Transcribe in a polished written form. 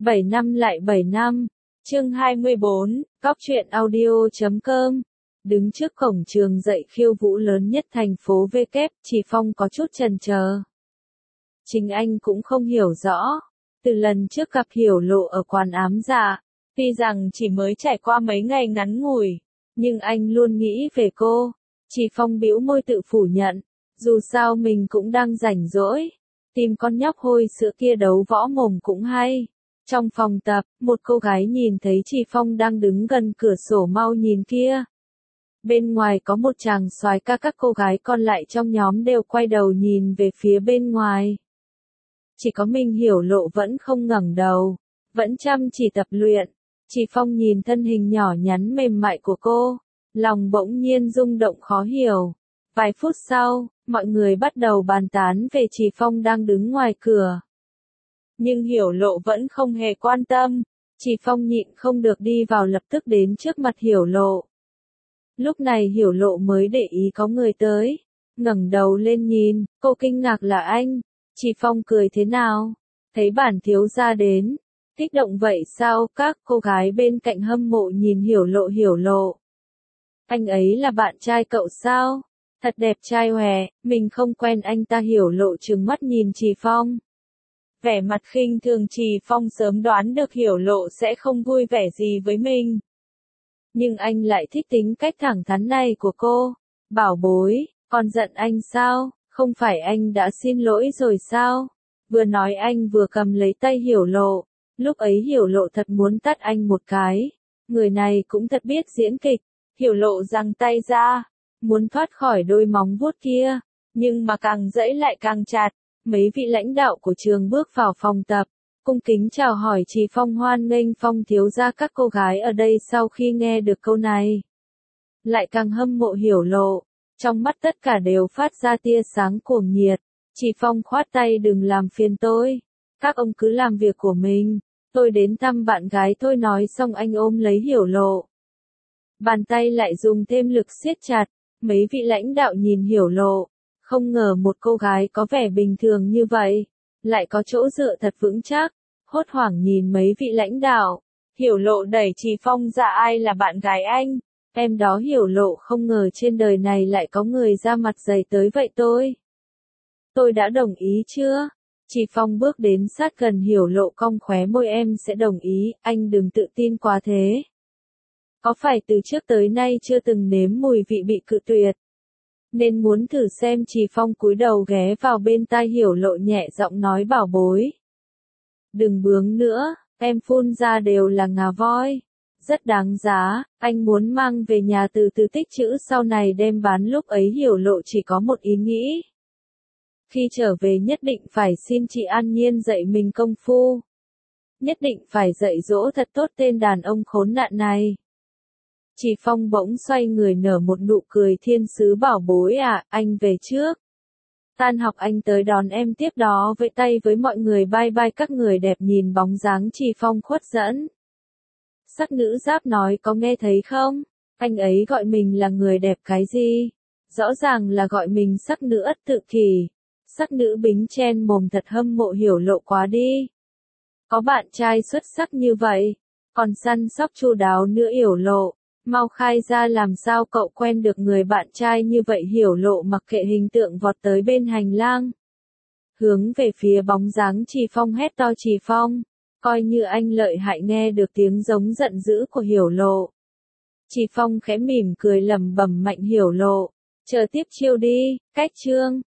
7 năm lại 7 năm. Chương 24, Cóc truyện audio.com. Đứng trước cổng trường dạy khiêu vũ lớn nhất thành phố V kép, Chỉ Phong có chút chần chờ. Chính anh cũng không hiểu rõ. Từ lần trước gặp Hiểu Lộ ở quán ám dạ, tuy rằng chỉ mới trải qua mấy ngày ngắn ngủi, nhưng anh luôn nghĩ về cô. Chỉ Phong bĩu môi tự phủ nhận, dù sao mình cũng đang rảnh rỗi, tìm con nhóc hôi sữa kia đấu võ mồm cũng hay. Trong phòng tập, một cô gái nhìn thấy Chỉ Phong đang đứng gần cửa sổ mau nhìn kia. Bên ngoài có một chàng soái ca, các cô gái còn lại trong nhóm đều quay đầu nhìn về phía bên ngoài. Chỉ có mình Hiểu Lộ vẫn không ngẩng đầu, vẫn chăm chỉ tập luyện. Chỉ Phong nhìn thân hình nhỏ nhắn mềm mại của cô, lòng bỗng nhiên rung động khó hiểu. Vài phút sau, mọi người bắt đầu bàn tán về Chỉ Phong đang đứng ngoài cửa. Nhưng Hiểu Lộ vẫn không hề quan tâm. Chỉ Phong nhịn không được đi vào, lập tức đến trước mặt Hiểu Lộ. Lúc này Hiểu Lộ mới để ý có người tới, ngẩng đầu lên nhìn, cô kinh ngạc là anh. Chỉ Phong cười thế nào? Thấy bản thiếu gia đến. Kích động vậy sao? Các cô gái bên cạnh hâm mộ nhìn Hiểu Lộ. Anh ấy là bạn trai cậu sao? Thật đẹp trai hòe, mình không quen anh ta. Hiểu Lộ trừng mắt nhìn Chỉ Phong. Vẻ mặt khinh thường. Chỉ Phong sớm đoán được Hiểu Lộ sẽ không vui vẻ gì với mình. Nhưng anh lại thích tính cách thẳng thắn này của cô. Bảo bối, còn giận anh sao? Không phải anh đã xin lỗi rồi sao? Vừa nói anh vừa cầm lấy tay Hiểu Lộ. Lúc ấy Hiểu Lộ thật muốn tát anh một cái. Người này cũng thật biết diễn kịch. Hiểu Lộ giằng tay ra, muốn thoát khỏi đôi móng vuốt kia, nhưng mà càng giãy lại càng chặt. Mấy vị lãnh đạo của trường bước vào phòng tập, cung kính chào hỏi Chỉ Phong. Hoan nghênh Phong thiếu gia. Các cô gái ở đây sau khi nghe được câu này, lại càng hâm mộ Hiểu Lộ, trong mắt tất cả đều phát ra tia sáng cuồng nhiệt. Chỉ Phong khoát tay, đừng làm phiền tôi, các ông cứ làm việc của mình, tôi đến thăm bạn gái thôi. Nói xong anh ôm lấy Hiểu Lộ, bàn tay lại dùng thêm lực siết chặt. Mấy vị lãnh đạo nhìn Hiểu Lộ, không ngờ một cô gái có vẻ bình thường như vậy, lại có chỗ dựa thật vững chắc. Hốt hoảng nhìn mấy vị lãnh đạo, Hiểu Lộ đẩy Chỉ Phong ra. Ai là bạn gái anh? Em đó. Hiểu Lộ không ngờ trên đời này lại có người ra mặt dày tới vậy. Tôi đã đồng ý chưa? Chỉ Phong bước đến sát gần Hiểu Lộ, cong khóe môi. Em sẽ đồng ý, anh đừng tự tin quá thế. Có phải từ trước tới nay chưa từng nếm mùi vị bị cự tuyệt, nên muốn thử xem? Chỉ Phong cúi đầu ghé vào bên tai Hiểu Lộ, nhẹ giọng nói, bảo bối, đừng bướng nữa, em phun ra đều là ngà voi. Rất đáng giá, anh muốn mang về nhà từ từ tích trữ sau này đem bán. Lúc ấy Hiểu Lộ chỉ có một ý nghĩ. Khi trở về nhất định phải xin chị An Nhiên dạy mình công phu. Nhất định phải dạy dỗ thật tốt tên đàn ông khốn nạn này. Chỉ Phong bỗng xoay người nở một nụ cười thiên sứ. Bảo bối à, anh về trước. Tan học anh tới đón em. Tiếp đó vẫy tay với mọi người bye bye. Các người đẹp nhìn bóng dáng Chỉ Phong khuất dẫn. Sắc nữ giáp nói, có nghe thấy không? Anh ấy gọi mình là người đẹp cái gì? Rõ ràng là gọi mình sắc nữ ất tự kỷ. Sắc nữ bính chen mồm, thật hâm mộ Hiểu Lộ quá đi. Có bạn trai xuất sắc như vậy, còn săn sóc chu đáo nữa. Hiểu Lộ, mau khai ra làm sao cậu quen được người bạn trai như vậy? Hiểu Lộ mặc kệ hình tượng vọt tới bên hành lang, hướng về phía bóng dáng Chỉ Phong hét to. Chỉ Phong, coi như anh lợi hại. Nghe được tiếng giống giận dữ của Hiểu Lộ, Chỉ Phong khẽ mỉm cười lẩm bẩm mạnh, Hiểu Lộ, chờ tiếp chiêu đi. Cách chương